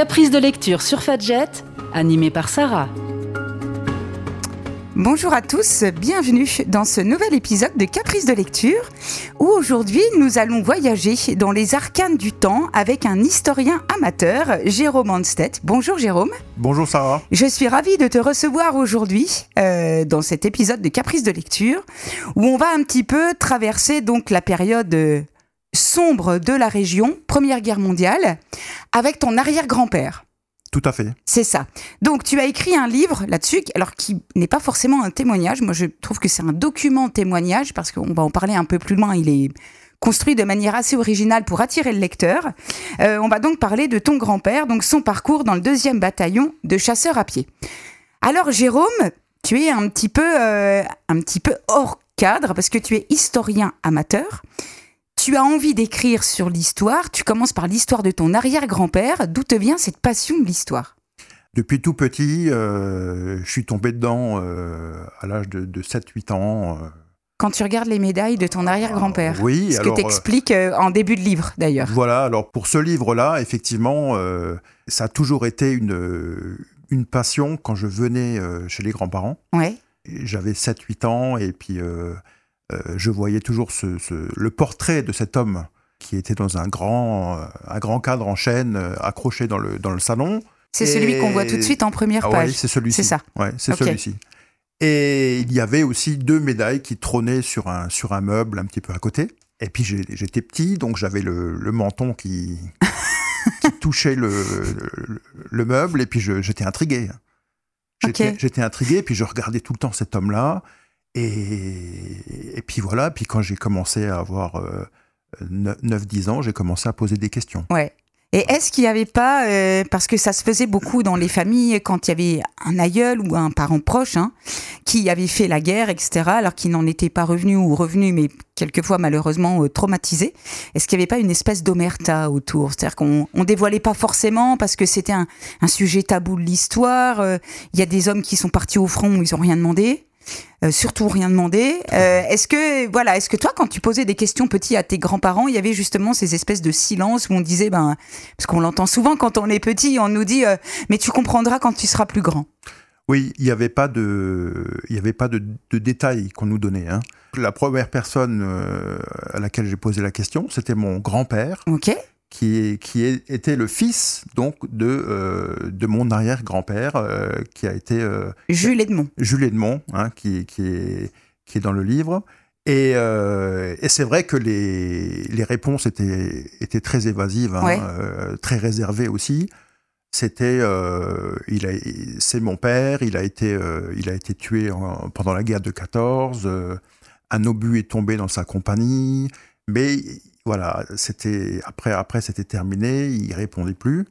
Caprice de lecture sur Fadjet, animé par Sarah. Bonjour à tous, bienvenue dans ce nouvel épisode de Caprice de lecture où aujourd'hui nous allons voyager dans les arcanes du temps avec un historien amateur, Jérôme Anstedt. Bonjour Jérôme. Bonjour Sarah. Je suis ravie de te recevoir aujourd'hui dans cet épisode de Caprice de lecture où on va un petit peu traverser donc la période sombre de la région, Première Guerre mondiale, avec ton arrière-grand-père. Tout à fait. C'est ça. Donc, tu as écrit un livre là-dessus, alors qui n'est pas forcément un témoignage. Moi, je trouve que c'est un document témoignage, parce qu'on va en parler un peu plus loin. Il est construit de manière assez originale pour attirer le lecteur. On va donc parler de ton grand-père, donc son parcours dans le 2e bataillon de chasseurs à pied. Alors, Jérôme, tu es un petit peu hors cadre, parce que tu es historien amateur. Tu as envie d'écrire sur l'histoire, tu commences par l'histoire de ton arrière-grand-père. D'où te vient cette passion de l'histoire ? Depuis tout petit, je suis tombé dedans à l'âge de 7-8 ans. Quand tu regardes les médailles de ton arrière-grand-père, oui, ce que tu expliques en début de livre d'ailleurs. Voilà, alors pour ce livre-là, effectivement, ça a toujours été une passion quand je venais chez les grands-parents. Ouais. J'avais 7-8 ans et puis... je voyais toujours le portrait de cet homme qui était dans un grand cadre en chêne accroché dans le salon. C'est celui qu'on voit tout de suite en première page. Oui, c'est celui-ci. C'est ça. Ouais, c'est Okay. celui-ci. Et il y avait aussi 2 médailles qui trônaient sur un meuble un petit peu à côté. Et puis j'étais petit, donc j'avais le menton qui touchait le meuble, et puis j'étais intrigué. J'étais intrigué, puis je regardais tout le temps cet homme-là. Et puis voilà, puis quand j'ai commencé à avoir 9-10 ans, j'ai commencé à poser des questions. Ouais. Et est-ce qu'il n'y avait pas, parce que ça se faisait beaucoup dans les familles, quand il y avait un aïeul ou un parent proche qui avait fait la guerre, etc., alors qu'il n'en était pas revenu, mais quelquefois malheureusement traumatisé, est-ce qu'il n'y avait pas une espèce d'omerta autour ? C'est-à-dire qu'on ne dévoilait pas forcément parce que c'était un sujet tabou de l'histoire. Il y a des hommes qui sont partis au front où ils n'ont rien demandé. Surtout rien demander. Est-ce que toi, quand tu posais des questions petit à tes grands-parents, il y avait justement ces espèces de silences où on disait, parce qu'on l'entend souvent quand on est petit, on nous dit, mais tu comprendras quand tu seras plus grand. Oui, il n'y avait pas de détails qu'on nous donnait. La première personne à laquelle j'ai posé la question, c'était mon grand-père. Ok. Qui était le fils donc de mon arrière-grand-père qui a été Jules Edmond. Jules Edmond, qui est dans le livre, et c'est vrai que les réponses étaient très évasives, Ouais. très réservées aussi. C'était c'est mon père, il a été tué pendant la guerre de 14, un obus est tombé dans sa compagnie, mais voilà, après c'était terminé, il répondait plus,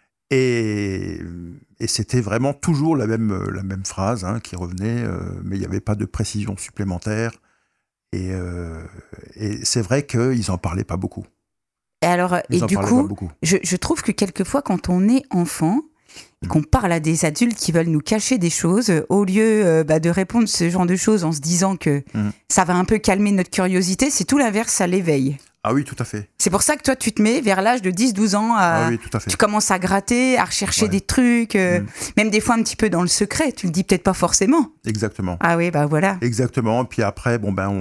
et c'était vraiment toujours la même phrase qui revenait, mais il n'y avait pas de précision supplémentaire, et c'est vrai qu'ils en parlaient pas beaucoup. Et du coup, je trouve que quelquefois, quand on est enfant, et qu'on parle à des adultes qui veulent nous cacher des choses, au lieu de répondre ce genre de choses en se disant que ça va un peu calmer notre curiosité, c'est tout l'inverse, ça l'éveille. Ah oui, tout à fait. C'est pour ça que toi, tu te mets vers l'âge de 10-12 ans, oui, tout à fait. Tu commences à gratter, à rechercher des trucs, même des fois un petit peu dans le secret, tu le dis peut-être pas forcément. Exactement. Ah oui, voilà. Exactement, puis après,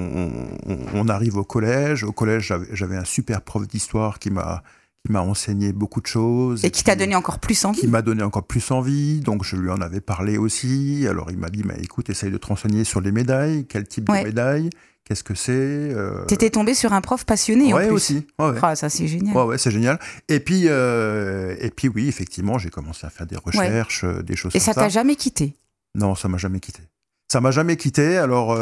on arrive au collège. Au collège, j'avais un super prof d'histoire qui m'a enseigné beaucoup de choses. Et qui t'a donné encore plus envie. Qui m'a donné encore plus envie, donc je lui en avais parlé aussi. Alors il m'a dit, écoute, essaye de te renseigner sur les médailles, quel type de médailles, qu'est-ce que c'est. T'étais tombé sur un prof passionné en plus. Aussi. Ouais. Oh, ça c'est génial. Ouais, c'est génial. Et puis oui, effectivement, j'ai commencé à faire des recherches, des choses comme ça. Et ça t'a jamais quitté ? Non, ça m'a jamais quitté. Ça m'a jamais quitté, alors...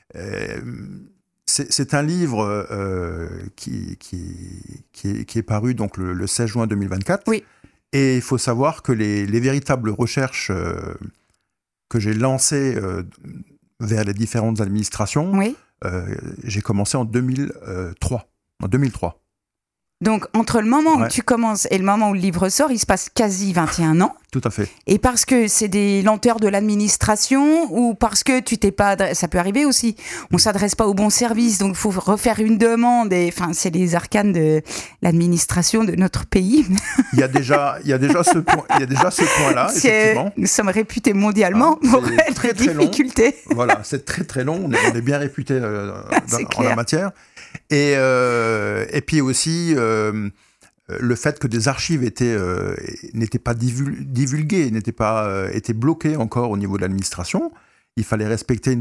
C'est un livre qui est paru donc le 16 juin 2024. Oui. Et il faut savoir que les véritables recherches que j'ai lancées vers les différentes administrations, j'ai commencé en 2003. Donc, entre le moment où tu commences et le moment où le livre sort, il se passe quasi 21 ans. Tout à fait. Et parce que c'est des lenteurs de l'administration ou parce que tu t'es pas... Ça peut arriver aussi. On s'adresse pas au bon service, donc il faut refaire une demande. Enfin, c'est les arcanes de l'administration de notre pays. Il y a déjà ce point-là, effectivement. Nous sommes réputés mondialement pour être des difficultés. Voilà, c'est très très long. On est bien réputés en la matière. Et puis aussi... le fait que des archives n'étaient pas divulguées, étaient bloquées encore au niveau de l'administration, il fallait respecter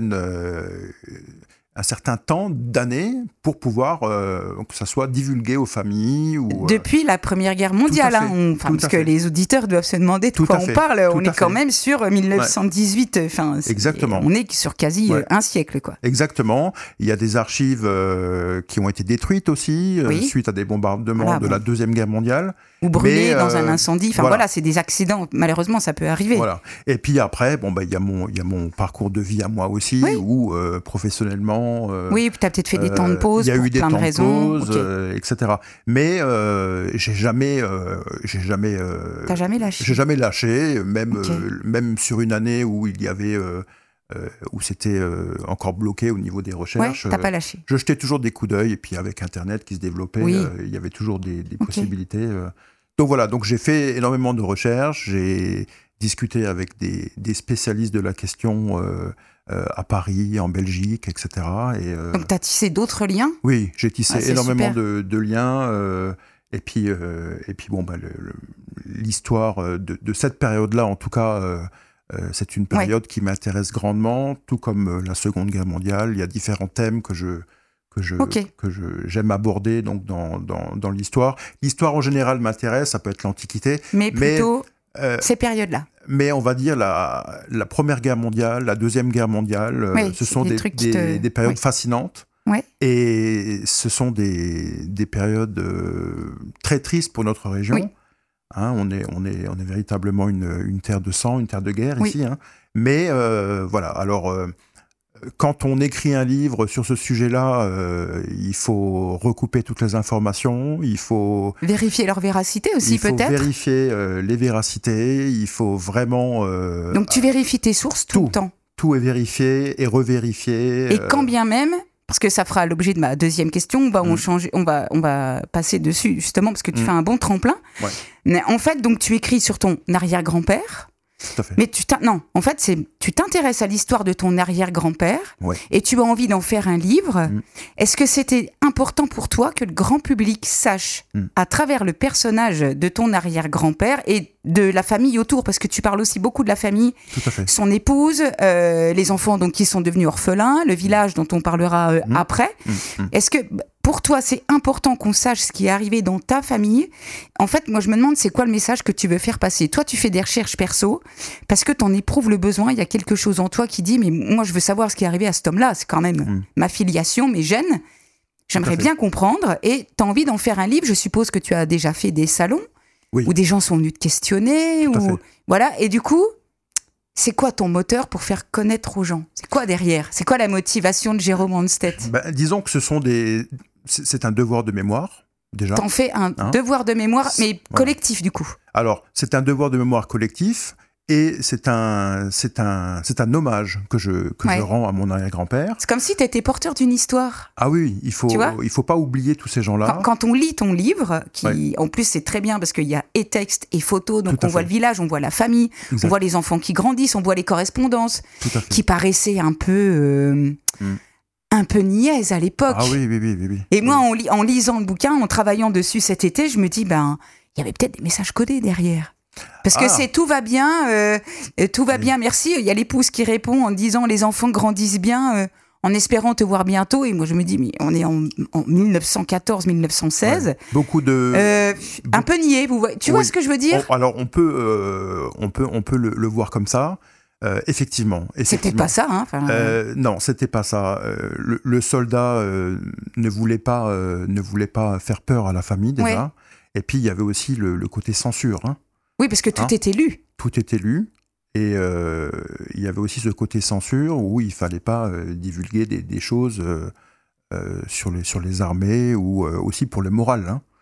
un certain temps d'années pour pouvoir que ça soit divulgué aux familles. Depuis la Première Guerre mondiale, parce que les auditeurs doivent se demander de quoi on parle. On est quand même sur 1918. Ouais. Exactement. On est sur quasi un siècle, quoi. Exactement. Il y a des archives qui ont été détruites aussi suite à des bombardements de la Deuxième Guerre mondiale. Ou brûlées dans un incendie. Enfin voilà, c'est des accidents. Malheureusement, ça peut arriver. Voilà. Et puis après, il y a mon parcours de vie à moi aussi, où professionnellement. Oui, puis tu as peut-être fait des temps de pause pour plein de raisons. Il y a eu des temps de pause, etc. Mais j'ai jamais. T'as jamais lâché. J'ai jamais lâché, même sur une année où il y avait. Où c'était encore bloqué au niveau des recherches. T'as pas lâché. Je jetais toujours des coups d'œil, et puis avec Internet qui se développait, il y avait toujours des possibilités. Donc voilà, j'ai fait énormément de recherches, j'ai discuté avec des spécialistes de la question à Paris, en Belgique, etc. Donc tu as tissé d'autres liens ? Oui, j'ai tissé énormément de liens. Et puis l'histoire de cette période-là, en tout cas... c'est une période qui m'intéresse grandement, tout comme la Seconde Guerre mondiale. Il y a différents thèmes que j'aime aborder donc dans l'histoire. L'histoire en général m'intéresse, ça peut être l'Antiquité. Mais plutôt ces périodes-là. Mais on va dire la Première Guerre mondiale, la Deuxième Guerre mondiale, ce sont des périodes fascinantes. Ouais. Et ce sont des périodes très tristes pour notre région. Oui. On est véritablement une terre de sang, une terre de guerre ici. Mais voilà, alors quand on écrit un livre sur ce sujet-là, il faut recouper toutes les informations, il faut... Vérifier leur véracité aussi, peut-être. Il faut vérifier les véracités, il faut vraiment... Donc tu vérifies tes sources tout le temps. Tout est vérifié et revérifié. Et quand bien même... Parce que ça fera l'objet de ma deuxième question. On va passer dessus, justement, parce que tu fais un bon tremplin. Ouais. Mais en fait, donc, tu écris sur ton arrière-grand-père. Tout à fait. Mais tu t'intéresses à l'histoire de ton arrière-grand-père et tu as envie d'en faire un livre. Est-ce que c'était important pour toi que le grand public sache, à travers le personnage de ton arrière-grand-père et de la famille autour, parce que tu parles aussi beaucoup de la famille, son épouse, les enfants donc, qui sont devenus orphelins, le village dont on parlera après. Est-ce que... Pour toi, c'est important qu'on sache ce qui est arrivé dans ta famille. En fait, moi, je me demande, c'est quoi le message que tu veux faire passer ? Toi, tu fais des recherches perso parce que tu en éprouves le besoin. Il y a quelque chose en toi qui dit, mais moi, je veux savoir ce qui est arrivé à cet homme-là. C'est quand même ma filiation, mes gènes. J'aimerais bien comprendre. Et tu as envie d'en faire un livre. Je suppose que tu as déjà fait des salons où des gens sont venus te questionner. Voilà. Et du coup... C'est quoi ton moteur pour faire connaître aux gens ? C'est quoi derrière ? C'est quoi la motivation de Jérôme Hanstedt ? Disons que c'est un devoir de mémoire, déjà. T'en fais un devoir de mémoire, mais collectif, du coup. Alors, c'est un devoir de mémoire collectif, et c'est un hommage que je rends à mon arrière-grand-père. C'est comme si tu étais porteur d'une histoire. Ah oui, il faut pas oublier tous ces gens-là. Quand on lit ton livre, en plus c'est très bien parce qu'il y a et texte et photos, donc on voit le village, on voit la famille, on voit les enfants qui grandissent, on voit les correspondances qui paraissaient un peu niaises à l'époque. Ah oui. Et moi, en lisant le bouquin, en travaillant dessus cet été, je me dis, il y avait peut-être des messages codés derrière. Parce que c'est tout va bien, merci. Il y a l'épouse qui répond en disant les enfants grandissent bien, en espérant te voir bientôt. Et moi je me dis, mais on est en 1914-1916. Beaucoup de... un peu niais, vous voyez. Tu vois ce que je veux dire ? Alors on peut le voir comme ça. Effectivement. C'était pas ça, hein. Non, c'était pas ça. Le soldat ne voulait pas faire peur à la famille déjà. Et puis il y avait aussi le côté censure. Hein. Oui, parce que tout était lu. Tout était lu. Et il y avait aussi ce côté censure où il ne fallait pas divulguer des choses sur les armées ou aussi pour le moral. Hein.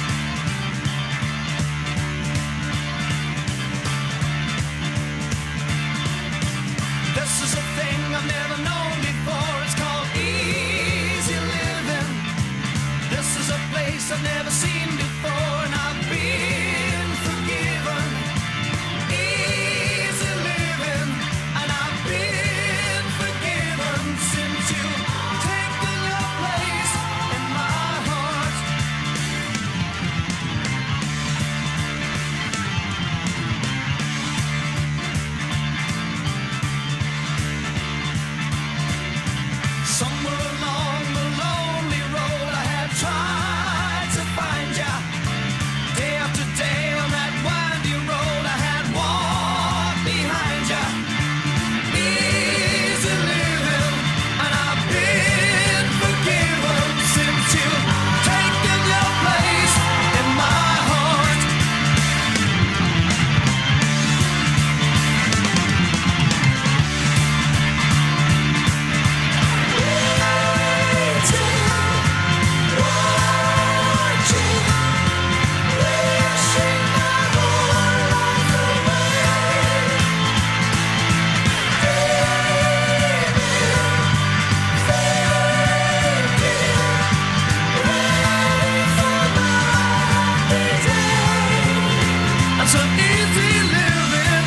I've never known before. It's called easy living. This is a place I've never seen before, and I've been forgiven. Easy living, and I've been forgiven since you've taken your place in my heart. Somewhere along the lonely road I had tried to find ya. Day after day on that winding road I had walked behind ya. Easy living, and I've been forgiven since you've taken your place in my heart. That's an easy living.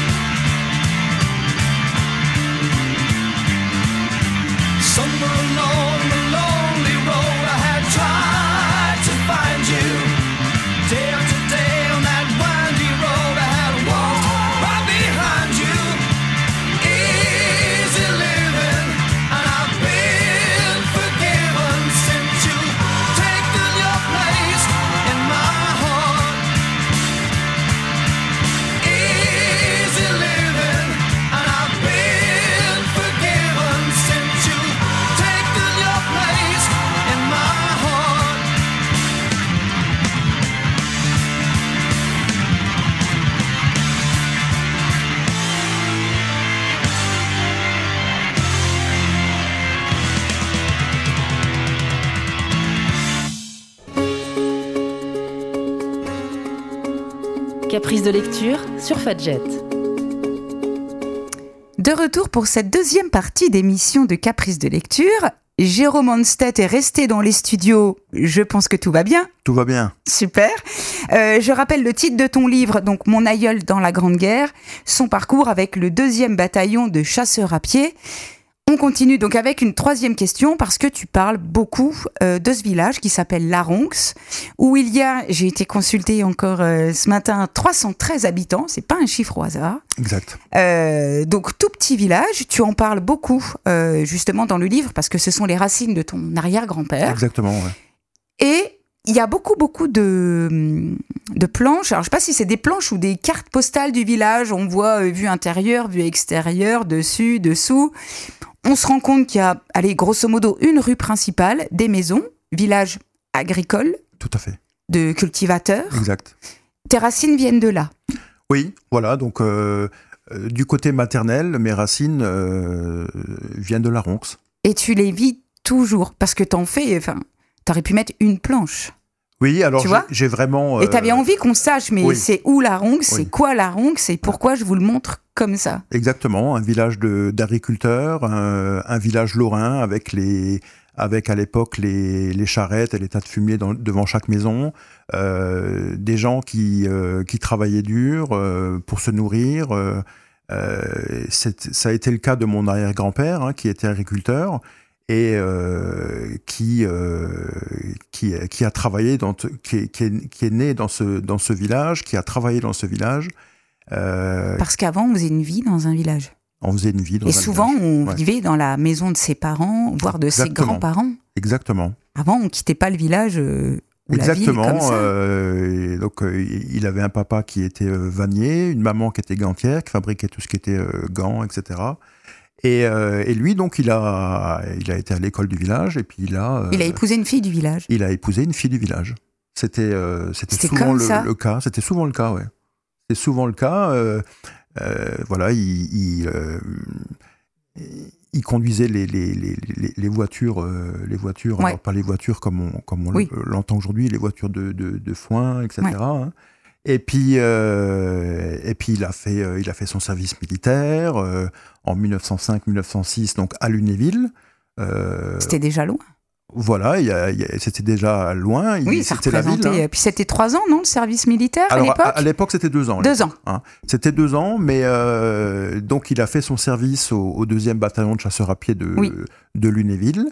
Somewhere along the lonely road I had tried to find you. Day after day on that windy road I had walked right behind you. Easy living, and I've been forgiven since you've taken your place in my heart. Easy living, and I've been forgiven since you've taken your place in my heart. Caprice de lecture sur Fadjet. De retour pour cette deuxième partie d'émission de Caprice de lecture. Jérôme Onstedt est resté dans les studios. Je pense que tout va bien. Tout va bien. Super. Je rappelle le titre de ton livre, donc Mon aïeul dans la Grande Guerre, son parcours avec le 2e bataillon de chasseurs à pied. On continue donc avec une troisième question parce que tu parles beaucoup de ce village qui s'appelle Laronx, où il y a, j'ai été consultée encore ce matin, 313 habitants, c'est pas un chiffre au hasard. Exact. Donc tout petit village, tu en parles beaucoup justement dans le livre parce que ce sont les racines de ton arrière-grand-père. Exactement, ouais. Et il y a beaucoup de planches. Alors, je ne sais pas si c'est des planches ou des cartes postales du village. On voit vue intérieure, vue extérieure, dessus, dessous. On se rend compte qu'il y a, allez, grosso modo, une rue principale, des maisons, village agricole. Tout à fait. De cultivateurs. Exact. Tes racines viennent de là. Oui, voilà. Donc, du côté maternel, mes racines viennent de Laronx. Et tu les vis toujours parce que t'en fais... Enfin, t'aurais pu mettre une planche. Oui, alors tu vois j'ai vraiment... Et t'avais envie qu'on sache, mais oui. c'est où Laronx, c'est Oui. quoi Laronx, et pourquoi je vous le montre comme ça. Exactement, un village d'agriculteurs, un village lorrain avec à l'époque les charrettes et les tas de fumier devant chaque maison, des gens qui travaillaient dur pour se nourrir. Ça a été le cas de mon arrière-grand-père, qui était agriculteur et qui a travaillé qui est né dans ce village, qui a travaillé dans ce village. Parce qu'avant, on faisait une vie dans un village. On faisait une vie dans un village. Et souvent, on vivait dans la maison de ses parents, voire de ses grands-parents. Exactement. Avant, on ne quittait pas le village ou exactement. La ville comme ça. Donc, il avait un papa qui était vannier, une maman qui était gantière, qui fabriquait tout ce qui était gants, etc. Et lui, donc, il a été à l'école du village et puis il a épousé une fille du village. Il a épousé une fille du village. C'était souvent le cas. C'était souvent le cas, ouais. C'est souvent le cas. Voilà, il conduisait les voitures, ouais. Alors pas les voitures comme on l'entend aujourd'hui, les voitures de foin, etc. Ouais. Hein. Et puis il a fait son service militaire en 1905-1906, donc à Lunéville. C'était déjà loin. Voilà, c'était déjà loin. Oui, ça c'était la ville. représentait. Puis c'était 3 ans, non, le service militaire à Alors, l'époque. à l'époque, c'était 2 ans. 2 ans. Hein. C'était 2 ans, mais donc il a fait son service au 2e bataillon de chasseurs à pied de Lunéville.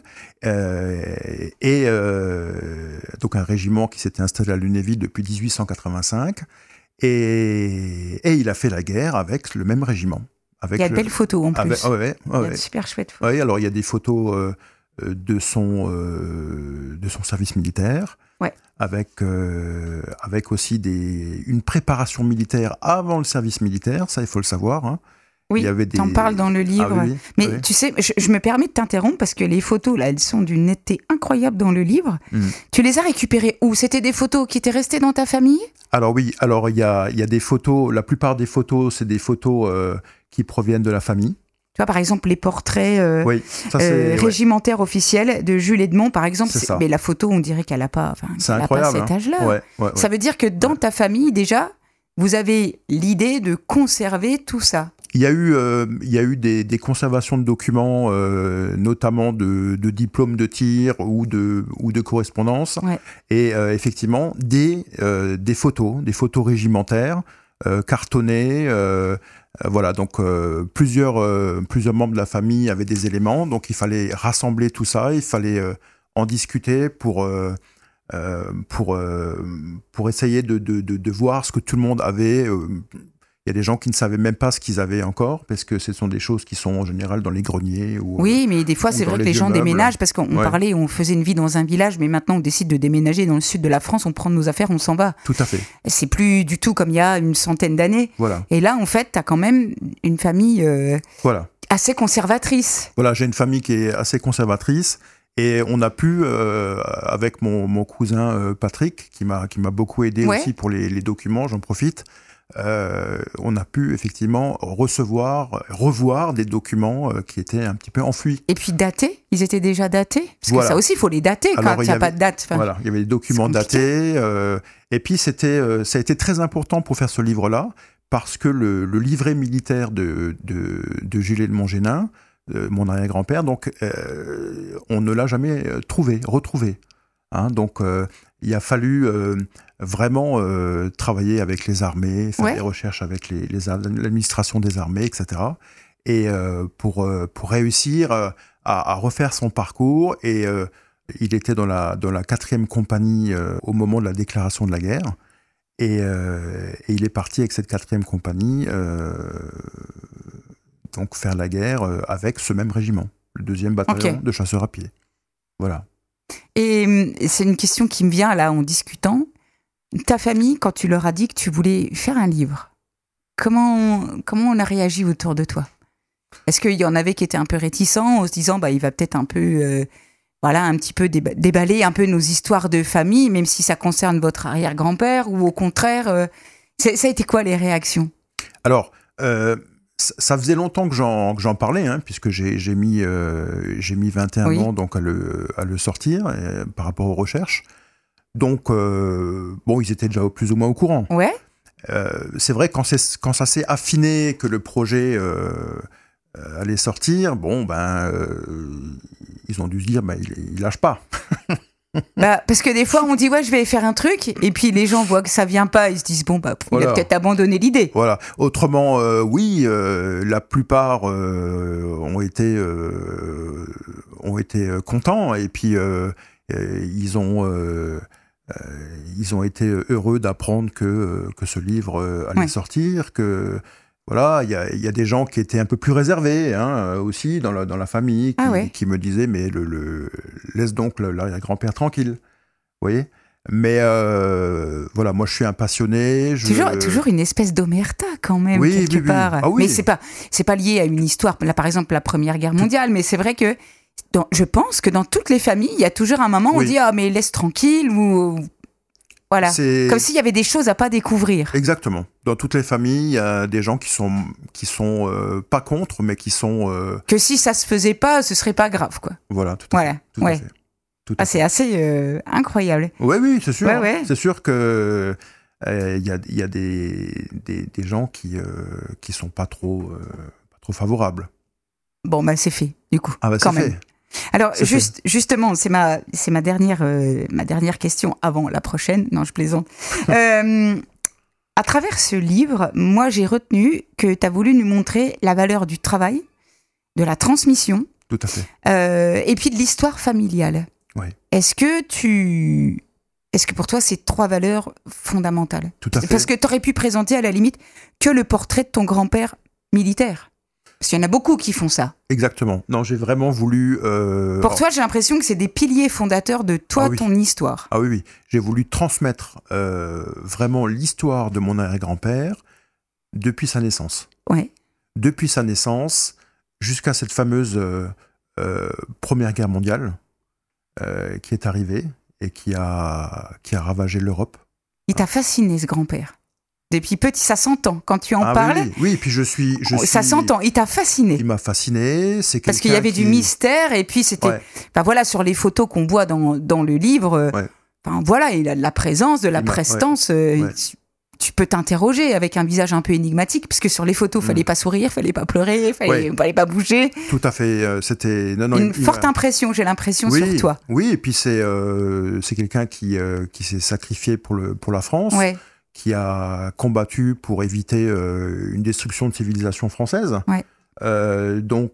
Donc un régiment qui s'était installé à Lunéville depuis 1885. Et il a fait la guerre avec le même régiment. Il y a de belles photos en plus. Il y a de super chouettes photos. Oui, alors il y a des photos de son service militaire, avec aussi une préparation militaire avant le service militaire, ça il faut le savoir. Hein. Oui, t'en parles dans le livre. Oui, mais oui. tu sais, je me permets de t'interrompre parce que les photos, là, elles sont d'une netteté incroyable dans le livre. Tu les as récupérées où ? C'était des photos qui étaient restées dans ta famille ? Alors oui, il y a des photos, la plupart des photos, c'est des photos qui proviennent de la famille. Tu vois, par exemple, les portraits régimentaires officiels de Jules Edmond, par exemple. Mais la photo, on dirait qu'elle n'a pas, cet âge-là. Ça veut dire que dans ta famille, déjà, vous avez l'idée de conserver tout ça. Il y a eu des conservations de documents, notamment de diplômes de tir ou de correspondance. Ouais. Et effectivement, des photos régimentaires, cartonnées. Voilà, donc plusieurs membres de la famille avaient des éléments, donc il fallait rassembler tout ça, il fallait en discuter pour essayer de voir ce que tout le monde avait. Il y a des gens qui ne savaient même pas ce qu'ils avaient encore, parce que ce sont des choses qui sont en général dans les greniers. Oui, mais des fois, c'est vrai que les gens déménagent, parce qu'on parlait, on faisait une vie dans un village, mais maintenant on décide de déménager dans le sud de la France, on prend nos affaires, on s'en va. Tout à fait. C'est plus du tout comme il y a une centaine d'années. Voilà. Et là, en fait, tu as quand même une famille assez conservatrice. Voilà, j'ai une famille qui est assez conservatrice. Et on a pu, avec mon cousin Patrick, qui m'a beaucoup aidé aussi pour les documents, j'en profite, on a pu effectivement revoir des documents qui étaient un petit peu enfouis. Et puis datés ? Ils étaient déjà datés ? Parce que ça aussi, il faut les dater quand il n'y a pas de date. Voilà, il y avait des documents datés. Et puis, ça a été très important pour faire ce livre-là, parce que le livret militaire de Jules Edmond-Génin, mon arrière-grand-père, donc on ne l'a jamais retrouvé. Hein, donc il a fallu vraiment travailler avec les armées, faire des recherches avec l'administration des armées, etc. Et pour réussir à refaire son parcours. Et il était dans la 4e compagnie au moment de la déclaration de la guerre. Et il est parti avec cette 4e compagnie donc faire la guerre avec ce même régiment, le 2e bataillon de chasseurs à pied. Voilà. Et c'est une question qui me vient là en discutant. Ta famille, quand tu leur as dit que tu voulais faire un livre, comment on a réagi autour de toi ? Est-ce qu'il y en avait qui étaient un peu réticents en se disant il va peut-être un peu un petit peu déballer un peu nos histoires de famille, même si ça concerne votre arrière-grand-père, ou au contraire, ça a été quoi les réactions ? Alors, ça faisait longtemps que j'en parlais, hein, puisque j'ai mis 21 ans donc à le sortir par rapport aux recherches. Donc, ils étaient déjà plus ou moins au courant. Ouais. C'est vrai, quand ça s'est affiné que le projet allait sortir, ils ont dû se dire, il lâche pas. Parce que des fois, on dit, je vais faire un truc, et puis les gens voient que ça vient pas, ils se disent, il a peut-être abandonné l'idée. Voilà. Autrement, la plupart ont été contents, et puis ils ont été heureux d'apprendre que ce livre allait sortir, que voilà, il y a des gens qui étaient un peu plus réservés aussi dans la famille, qui me disaient mais laisse donc l'arrière-grand-père tranquille, vous voyez. Mais voilà, moi je suis un passionné. Toujours une espèce d'omerta quand même quelque part. Ah, oui. Mais c'est pas lié à une histoire. Là par exemple la Première Guerre mondiale, mais c'est vrai que je pense que dans toutes les familles, il y a toujours un moment où on dit mais laisse tranquille ou voilà, comme s'il y avait des choses à pas découvrir. Exactement. Dans toutes les familles, il y a des gens qui sont pas contre, mais qui sont que si ça se faisait pas, ce serait pas grave, quoi. Voilà, tout à fait. C'est assez incroyable. Oui, c'est sûr. Ouais. C'est sûr que Il y a des gens qui sont pas trop favorables. Bon, bah c'est fait, du coup, Ah bah quand c'est même. fait. Alors, C'est fait. justement, c'est ma dernière question avant la prochaine. Non, je plaisante. À travers ce livre, moi, j'ai retenu que tu as voulu nous montrer la valeur du travail, de la transmission, Tout à fait. et puis de l'histoire familiale. Oui. Est-ce que pour toi, c'est 3 valeurs fondamentales? Tout à fait. Parce que tu aurais pu présenter à la limite que le portrait de ton grand-père militaire. Parce qu'il y en a beaucoup qui font ça. Exactement. Non, j'ai vraiment voulu... Pour toi, j'ai l'impression que c'est des piliers fondateurs de toi, Ah oui. ton histoire. Ah oui, oui. J'ai voulu transmettre vraiment l'histoire de mon arrière-grand-père depuis sa naissance. Ouais. Depuis sa naissance jusqu'à cette fameuse Première Guerre mondiale qui est arrivée et qui a ravagé l'Europe. Il t'a fasciné, ce grand-père. Depuis petit, ça s'entend. Quand tu en Ah parles, oui, oui, et puis je suis... ça s'entend. Il t'a fasciné. Il m'a fasciné. C'est Parce qu'il y avait du mystère, et puis c'était... Ouais. Enfin, voilà, sur les photos qu'on voit dans le livre, Ouais. enfin, voilà, il a de la présence, de la prestance. ouais. Tu peux t'interroger avec un visage un peu énigmatique, parce que sur les photos, fallait pas sourire, fallait pas pleurer, fallait pas bouger. Tout à fait. C'était... Non, Une forte impression, j'ai l'impression, oui, sur toi. Oui, et puis c'est quelqu'un qui s'est sacrifié pour la France. Ouais. Qui a combattu pour éviter une destruction de civilisation française. Ouais. Donc,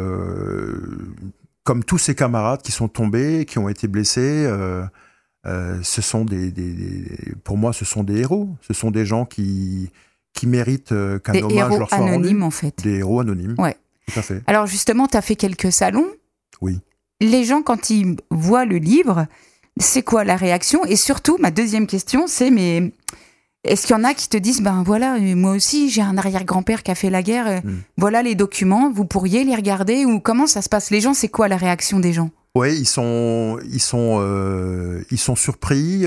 comme tous ses camarades qui sont tombés, qui ont été blessés, ce sont pour moi, ce sont des héros. Ce sont des gens qui méritent qu'un Des hommage héros leur soit anonymes, rendu. en fait. Des héros anonymes. Ouais. Tout à fait. Alors justement, tu as fait quelques salons. Oui. Les gens, quand ils voient le livre, c'est quoi la réaction? Et surtout, ma deuxième question, c'est mais est-ce qu'il y en a qui te disent, ben voilà, moi aussi, j'ai un arrière-grand-père qui a fait la guerre, voilà les documents, vous pourriez les regarder, ou comment ça se passe? Les gens, c'est quoi la réaction des gens? Ouais, ils sont surpris.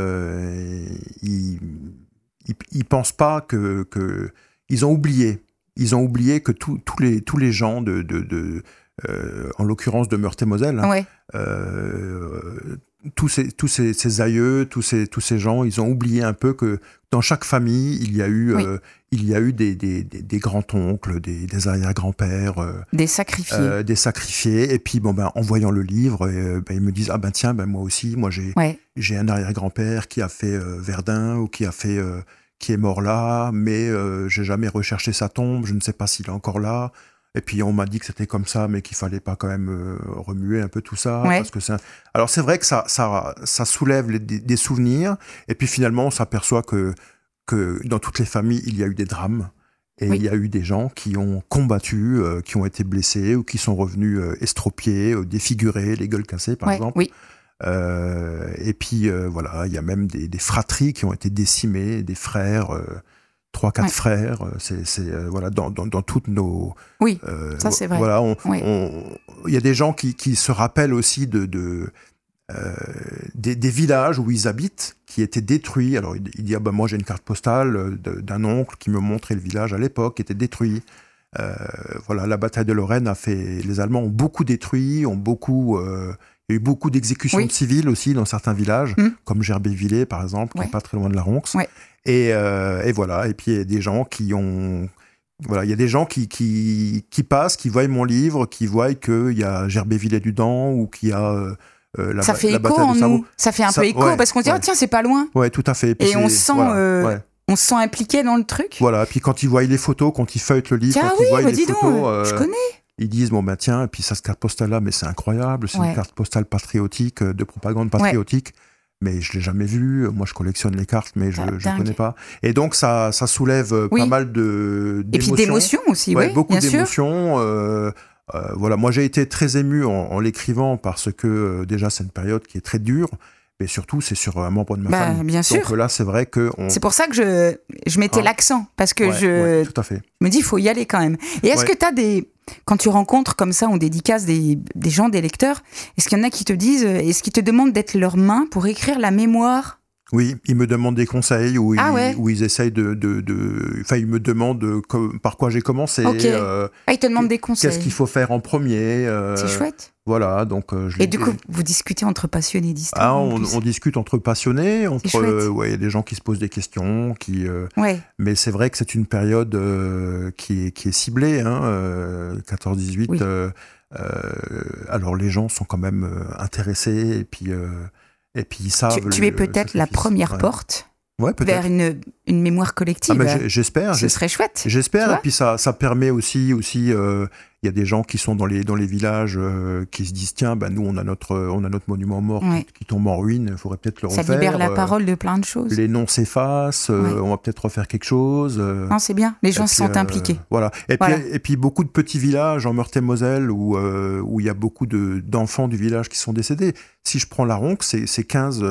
Ils pensent pas que ils ont oublié. Ils ont oublié que tous les gens en l'occurrence de Meurthe-et-Moselle, Ouais. tous ces aïeux, tous ces gens, ils ont oublié un peu que dans chaque famille, il y a eu des grands-oncles, des arrière-grands-pères, Des sacrifiés. des sacrifiés. Et puis, en voyant le livre, ils me disent, ah ben tiens, moi aussi, j'ai un arrière-grand-père qui a fait Verdun ou qui est mort là, mais j'ai jamais recherché sa tombe, je ne sais pas s'il est encore là. Et puis on m'a dit que c'était comme ça, mais qu'il fallait pas quand même remuer un peu tout ça. Ouais. Parce que alors c'est vrai que ça soulève des souvenirs, et puis finalement on s'aperçoit que dans toutes les familles, il y a eu des drames. Et il y a eu des gens qui ont combattu, qui ont été blessés, ou qui sont revenus estropiés, défigurés, les gueules cassées par exemple. Oui. Et puis voilà, il y a même des fratries qui ont été décimées, des frères, 3-4 frères. C'est voilà, dans toutes nos. Oui, ça c'est vrai. Voilà, il y a des gens qui se rappellent aussi des villages où ils habitent qui étaient détruits. Alors il dit moi j'ai une carte postale d'un oncle qui me montrait le village à l'époque qui était détruit. Voilà, la bataille de Lorraine les Allemands ont beaucoup détruit, il y a eu beaucoup d'exécutions de civils aussi dans certains villages, comme Gerbévillers par exemple, qui n'est pas très loin de la Ronx. Ouais. Et voilà, et puis il y a des gens qui ont... Voilà, il y a des gens qui passent, qui voient mon livre, qui voient qu'il y a Gerbévillers-du-Dent ou qu'il y a ça fait la écho bataille en de Savo. nous, ça fait un peu écho, parce qu'on dit, tiens, c'est pas loin. Ouais, tout à fait. Et on sent... On se sent impliqué dans le truc. Voilà, puis quand ils voient les photos, quand ils feuilletent le livre, quand ils voient les photos, je connais. Ils disent, tiens, et puis ça, cette carte postale-là, mais c'est incroyable, c'est une carte postale patriotique, de propagande patriotique, mais je ne l'ai jamais vue. Moi, je collectionne les cartes, mais je ne connais pas. Et donc, ça soulève pas mal d'émotions. Et puis d'émotions aussi, beaucoup bien d'émotions. Voilà, moi, j'ai été très ému en l'écrivant parce que, déjà, c'est une période qui est très dure. Mais surtout, c'est sur un membre de ma famille. Bien sûr. Donc là, c'est vrai que... C'est pour ça que je mettais l'accent. Parce que tout à fait. Je me dis, il faut y aller quand même. Et est-ce que tu as quand tu rencontres comme ça, on dédicace des gens, des lecteurs, est-ce qu'il y en a qui te disent, est-ce qu'ils te demandent d'être leur main pour écrire la mémoire Oui, ils me demandent des conseils où ils essayent Enfin, ils me demandent par quoi j'ai commencé. Ok. Ils te demandent des conseils. Qu'est-ce qu'il faut faire en premier. C'est chouette. Voilà, donc... Et du coup, vous discutez entre passionnés d'histoire. On discute entre passionnés, chouette. y a des gens qui se posent des questions, Ouais. mais c'est vrai que c'est une période qui est ciblée, 14-18. Oui. Alors les gens sont quand même intéressés, et puis ils savent... Tu es peut-être la première porte vers une mémoire collective. J'espère. Ce serait chouette. J'espère, et puis ça permet aussi il y a des gens qui sont dans les villages qui se disent tiens, nous on a notre monument mort qui tombe en ruine, il faudrait peut-être le refaire. Ça libère la parole de plein de choses. Les noms s'effacent, on va peut-être refaire quelque chose. Non, c'est bien, les gens se sentent impliqués. Voilà. Et puis beaucoup de petits villages en Meurthe-et-Moselle où il y a beaucoup d'enfants du village qui sont décédés. Si je prends la Ronque, c'est 15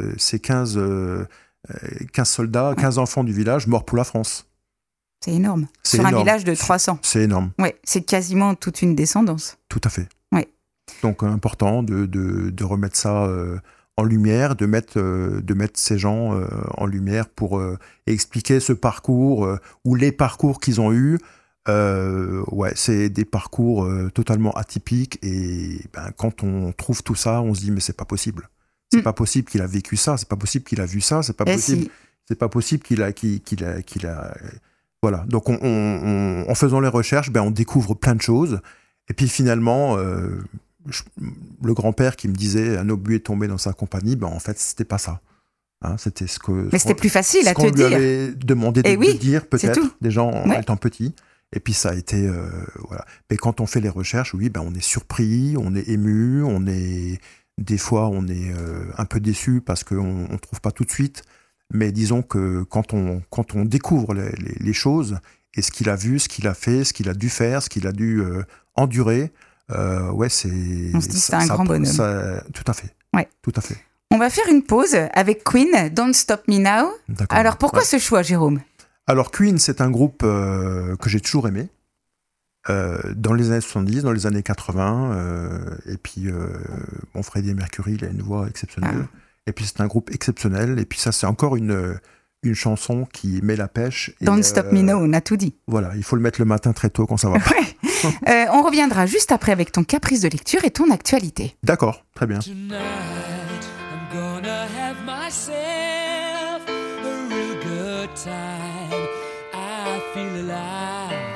soldats, 15 enfants du village morts pour la France. C'est énorme. Sur un village de 300. C'est énorme. Ouais, c'est quasiment toute une descendance. Tout à fait. Ouais. Donc important de remettre ça en lumière, de mettre ces gens en lumière pour expliquer ce parcours ou les parcours qu'ils ont eus. C'est des parcours totalement atypiques et quand on trouve tout ça, on se dit mais c'est pas possible. C'est pas possible qu'il a vécu ça, c'est pas possible qu'il a vu ça, c'est pas possible. C'est pas possible qu'il a voilà. Donc en faisant les recherches, on découvre plein de choses et puis finalement le grand-père qui me disait un obus est tombé dans sa compagnie, en fait c'était pas ça. C'était mais c'était plus facile à te dire. Ce qu'on lui avait demandé de dire peut-être déjà en étant petit. Et puis ça a été voilà. Mais quand on fait les recherches, on est surpris, on est ému, des fois, on est un peu déçu parce qu'on ne trouve pas tout de suite. Mais disons que quand on découvre les choses et ce qu'il a vu, ce qu'il a fait, ce qu'il a dû faire, ce qu'il a dû endurer, c'est... On se dit c'est un grand bonhomme. Tout à fait. Ouais. Tout à fait. On va faire une pause avec Queen, Don't Stop Me Now. D'accord. Alors pourquoi ce choix, Jérôme ? Alors Queen, c'est un groupe que j'ai toujours aimé. Dans les années 70, dans les années 80, et puis Freddie Mercury, il a une voix exceptionnelle, et puis c'est un groupe exceptionnel, et puis ça c'est encore une chanson qui met la pêche. Don't Stop Me Now, on a tout dit. Voilà, il faut le mettre le matin très tôt quand ça va pas. On reviendra juste après avec ton caprice de lecture et ton actualité. D'accord, très bien. Tonight, I'm gonna have myself a real good time. I feel alive.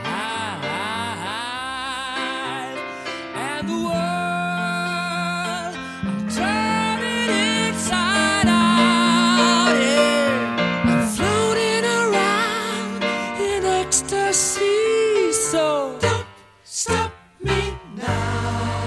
And the world, I'm turning inside out, yeah. I'm floating around in ecstasy, so don't stop me now.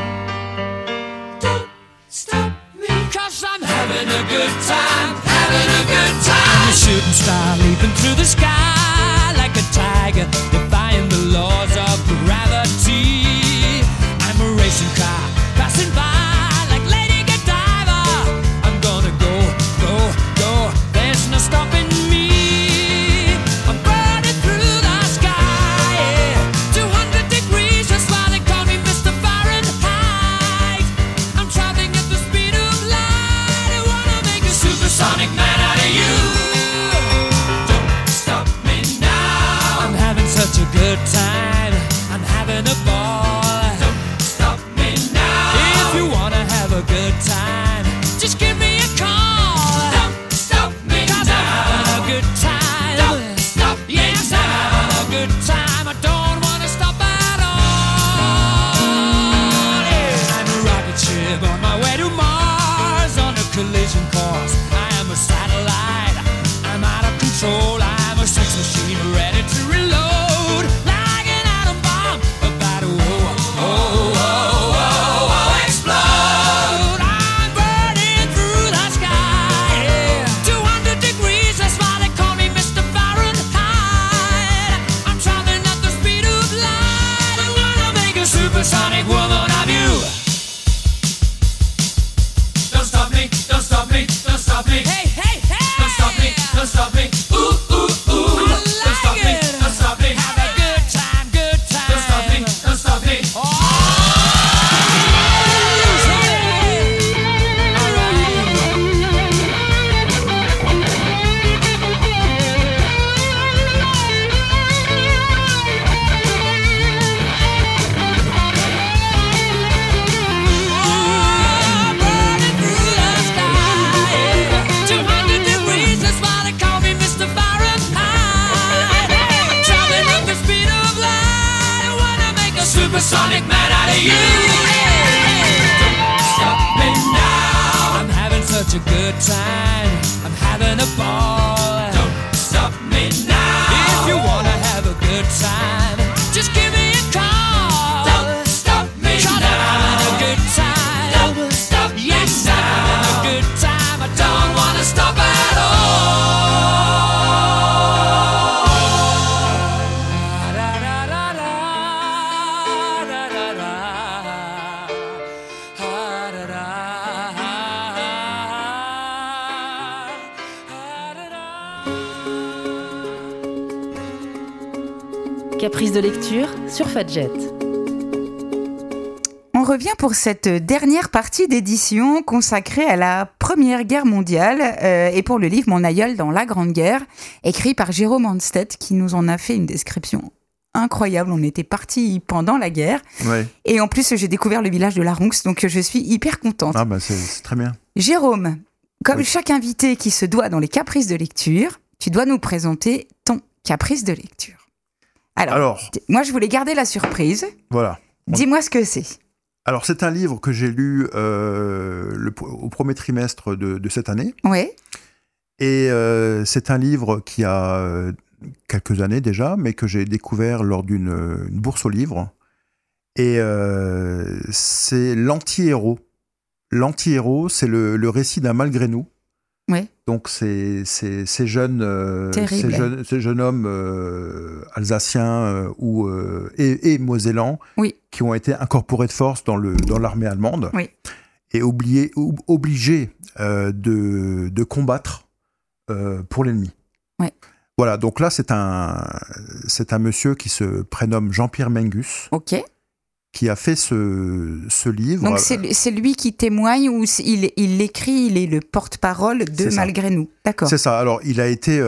Don't stop me, 'cause I'm having a good time, having a good time. I'm a shooting star leaping through the sky like a tiger, defying the laws of gravity. I'm a racing car passing by like Lady Godiva. I'm gonna go, go, go. There's no stopping me. I'm burning through the sky, yeah. 200 degrees, that's why they call me Mr. Fahrenheit. I'm traveling at the speed of light. I wanna make a supersonic man out of you. Don't stop me now. I'm having such a good time. I'm having a ball. Good time, just give me a call. Don't stop me now. 'Cause I'm having a good time. Don't stop me now. Yes, I'm having a good time. I don't wanna stop at all. Yeah. I'm a rocket ship on my way to Mars on a collision course. I am a satellite. I'm out of control. I'm a sex machine ready to reload like an atom bomb about to explode. Supersonic woman of you. good time. I'm having a ball. Don't stop me now. If you wanna have a good time, just give me a call. Don't stop me now. I'm having a good time. Don't stop me now. Yes, I'm having a good time. I don't wanna stop at all. Caprice de lecture sur Fadjet. On revient pour cette dernière partie d'édition consacrée à la Première Guerre mondiale et pour le livre Mon aïeul dans la Grande Guerre, écrit par Jérôme Anstedt, qui nous en a fait une description incroyable. On était partis pendant la guerre. Ouais. Et en plus, j'ai découvert le village de la Ronx, donc je suis hyper contente. Ah bah c'est très bien. Jérôme, comme Oui. chaque invité qui se doit dans les caprices de lecture, tu dois nous présenter ton caprice de lecture. Alors, moi, je voulais garder la surprise. Voilà. Dis-moi ce que c'est. Alors, c'est un livre que j'ai lu au premier trimestre de cette année. Oui. Et c'est un livre qui a quelques années déjà, mais que j'ai découvert lors d'une bourse aux livres. Et c'est L'Anti-Héros. L'Anti-Héros, c'est le récit d'un malgré nous. Oui. Donc, ces jeunes hommes alsaciens et mosellans Oui. qui ont été incorporés de force dans l'armée allemande Oui. et obligés de combattre pour l'ennemi. Oui. Voilà, donc là, c'est un monsieur qui se prénomme Jean-Pierre Mengus, Ok. qui a fait ce livre. Donc, c'est lui qui témoigne ou il l'écrit, il est le porte-parole de C'est ça. Malgré nous. D'accord. C'est ça. Alors, il a été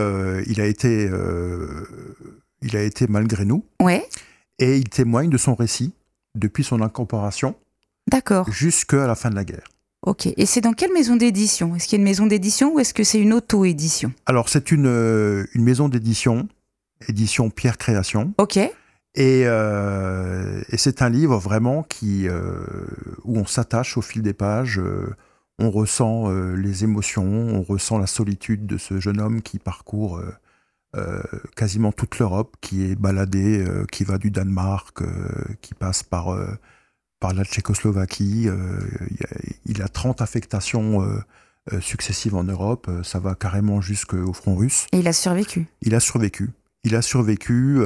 malgré nous, Ouais. et il témoigne de son récit depuis son incorporation D'accord. jusqu'à la fin de la guerre. Ok. Et c'est dans quelle maison d'édition ? Est-ce qu'il y a une maison d'édition ou est-ce que c'est une auto-édition ? Alors, c'est une maison d'édition, édition Pierre Création, Ok. et c'est un livre vraiment où on s'attache au fil des pages. On ressent les émotions, on ressent la solitude de ce jeune homme qui parcourt quasiment toute l'Europe, qui est baladé, qui va du Danemark, qui passe par la Tchécoslovaquie. Il a 30 affectations successives en Europe. Ça va carrément jusqu'au front russe. Et il a survécu. Il a survécu. Il a survécu.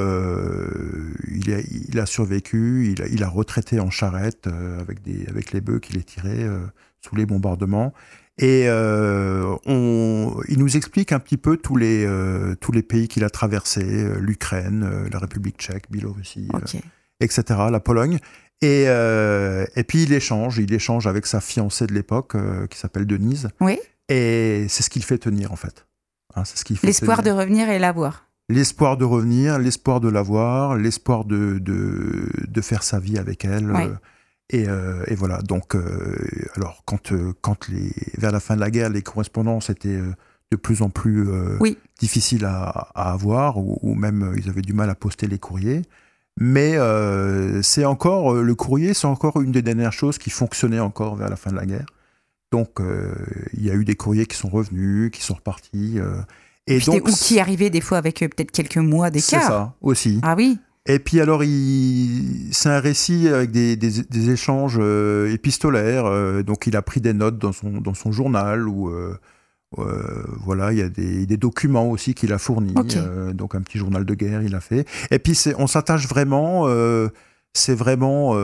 Il a retraité en charrette avec les bœufs qu'il tirait sous les bombardements. Et il nous explique un petit peu tous les pays qu'il a traversés, l'Ukraine, la République tchèque, Biélorussie, Ok. etc., la Pologne. Et puis il échange avec sa fiancée de l'époque, qui s'appelle Denise. Oui. Et c'est ce qui le fait tenir, en fait. Hein, c'est ce qui fait L'espoir de tenir. revenir et l'avoir. L'espoir de revenir, l'espoir de l'avoir, l'espoir de faire sa vie avec elle. Ouais. Et voilà. Donc, alors, vers la fin de la guerre, les correspondances étaient de plus en plus Oui. difficiles à avoir, ou même ils avaient du mal à poster les courriers. Mais le courrier, c'est encore une des dernières choses qui fonctionnait encore vers la fin de la guerre. Donc, il y a eu des courriers qui sont revenus, qui sont repartis. Et Puis donc, ou qui arrivait des fois avec peut-être quelques mois d'écart. c'est ça aussi. Ah oui. Et puis alors, c'est un récit avec des échanges épistolaires. Donc, il a pris des notes dans son journal où voilà, il y a des documents aussi qu'il a fournis. Ok. Donc, un petit journal de guerre, il a fait. Et puis, on s'attache vraiment. C'est vraiment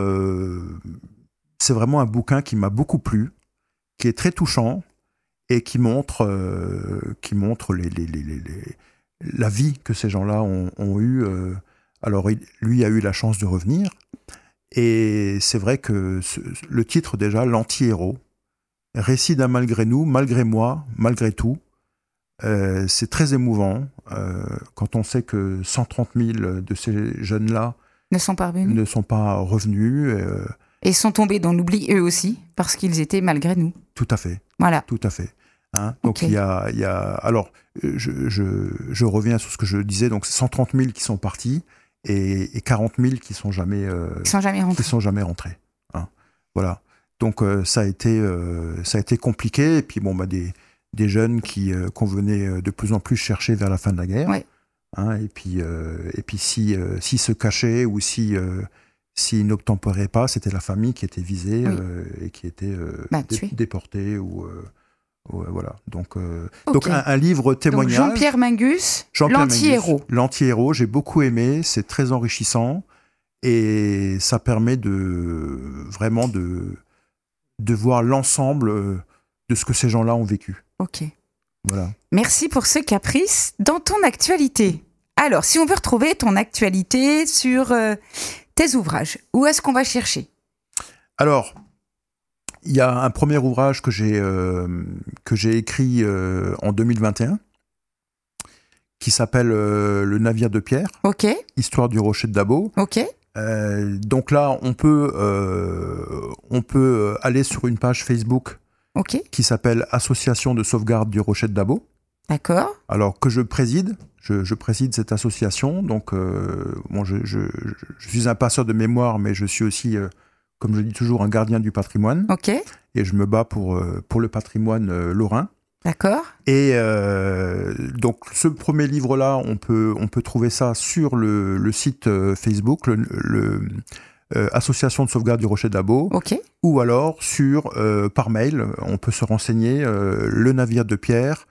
un bouquin qui m'a beaucoup plu, qui est très touchant et qui montre la vie que ces gens-là ont eue. Alors, lui a eu la chance de revenir. Et c'est vrai que le titre, déjà, L'Anti-Héros, récit d'un malgré nous, malgré moi, malgré tout, c'est très émouvant quand on sait que 130 000 de ces jeunes-là Ne sont pas revenus. ne sont pas revenus. Et sont tombés dans l'oubli eux aussi, parce qu'ils étaient malgré nous. Tout à fait. Voilà. Tout à fait. Hein, donc Ok. il y a alors je reviens sur ce que je disais, donc c'est 130 000 qui sont partis et 40 000 qui sont jamais rentrés. Hein, voilà. Donc ça a été compliqué, et puis bon, des des jeunes qu'on venait de plus en plus chercher vers la fin de la guerre. Ouais. Hein, et puis s'ils se cachaient ou s'ils n'obtempéraient pas, c'était la famille qui était visée et qui était déportée voilà. Donc un livre témoignage. Donc Jean-Pierre Mingus, l'anti-héros. L'anti-héros, j'ai beaucoup aimé, c'est très enrichissant et ça permet vraiment de voir l'ensemble de ce que ces gens-là ont vécu. Ok. Voilà. Merci pour ce caprice dans ton actualité. Alors, si on veut retrouver ton actualité sur tes ouvrages, où est-ce qu'on va chercher ? Alors, il y a un premier ouvrage que j'ai écrit en 2021 qui s'appelle Le navire de pierre. Ok. Histoire du rocher de Dabo. Ok. Donc là, on peut aller sur une page Facebook qui s'appelle Association de sauvegarde du rocher de Dabo. D'accord. Alors que je préside. Je préside cette association. Donc, je suis un passeur de mémoire, mais je suis aussi, comme je dis toujours, un gardien du patrimoine. Ok. Et je me bats pour le patrimoine lorrain. D'accord. Et donc, ce premier livre-là, on peut trouver ça sur le site Facebook, Association de sauvegarde du rocher de Dabo. Ok. Ou alors, par mail, on peut se renseigner, le navire de pierre,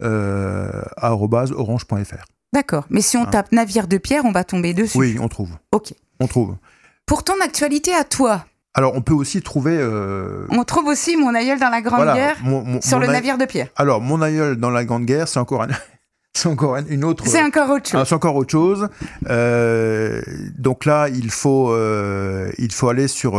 @orange.fr. D'accord. Mais si on tape navire de pierre, on va tomber dessus. Oui, on trouve. Ok. On trouve. Pour ton actualité à toi. Alors, on peut aussi trouver... On trouve aussi Mon aïeul dans la Grande Guerre sur le navire de pierre. Alors, Mon aïeul dans la Grande Guerre, c'est encore une autre... C'est encore autre chose. C'est encore autre chose. Donc là, il faut aller sur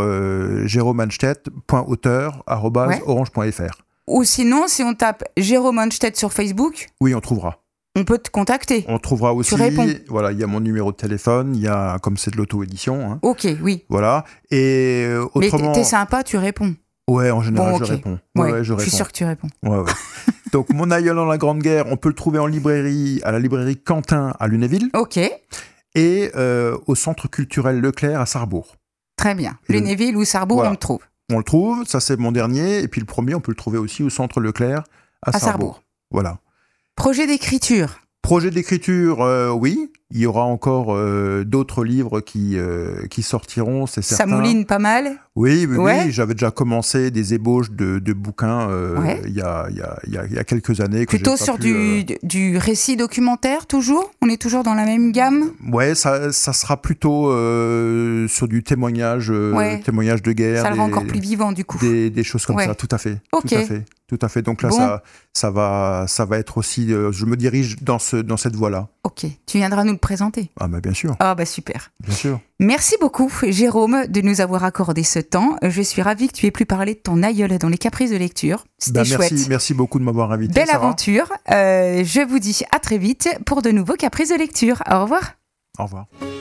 jérômeanstedt.auteur@orange.fr. Ou sinon, si on tape Jérôme Anstedt sur Facebook, oui, on trouvera. On peut te contacter. On trouvera aussi. Tu réponds. Voilà, il y a mon numéro de téléphone, il y a, comme c'est de l'auto-édition. Hein. Ok, oui. Voilà. Et autrement. Mais t'es sympa, tu réponds. Ouais, en général, bon, okay. Je réponds. Ouais, je suis sûr que tu réponds. Ouais. Donc, Mon aïeul dans la Grande Guerre, on peut le trouver en librairie, à la librairie Quentin à Lunéville. Ok. Et au Centre culturel Leclerc à Sarrebourg. Très bien. Lunéville ou Sarrebourg, voilà. On le trouve. On le trouve, ça c'est mon dernier. Et puis le premier, on peut le trouver aussi au Centre Leclerc à Sarrebourg. Voilà. Projet d'écriture. Projet d'écriture, oui. Il y aura encore d'autres livres qui sortiront, c'est certain. Ça mouline pas mal. Oui, j'avais déjà commencé des ébauches de bouquins il y a quelques années. Plutôt sur du récit documentaire, toujours ? On est toujours dans la même gamme ? Ouais, ça sera plutôt sur du témoignage de guerre. Ça le rend encore plus vivant, du coup. Des choses comme ça, tout à fait. Okay. Tout à fait. Donc là, ça va être aussi... je me dirige dans cette voie-là. Ok. Tu viendras nous le présenter. Ah bah bien sûr. Ah bah super. Bien sûr. Merci beaucoup, Jérôme, de nous avoir accordé ce temps. Je suis ravie que tu aies pu parler de ton aïeul dans les caprices de lecture. C'était chouette. Merci beaucoup de m'avoir invité. Belle aventure. Je vous dis à très vite pour de nouveaux caprices de lecture. Au revoir. Au revoir.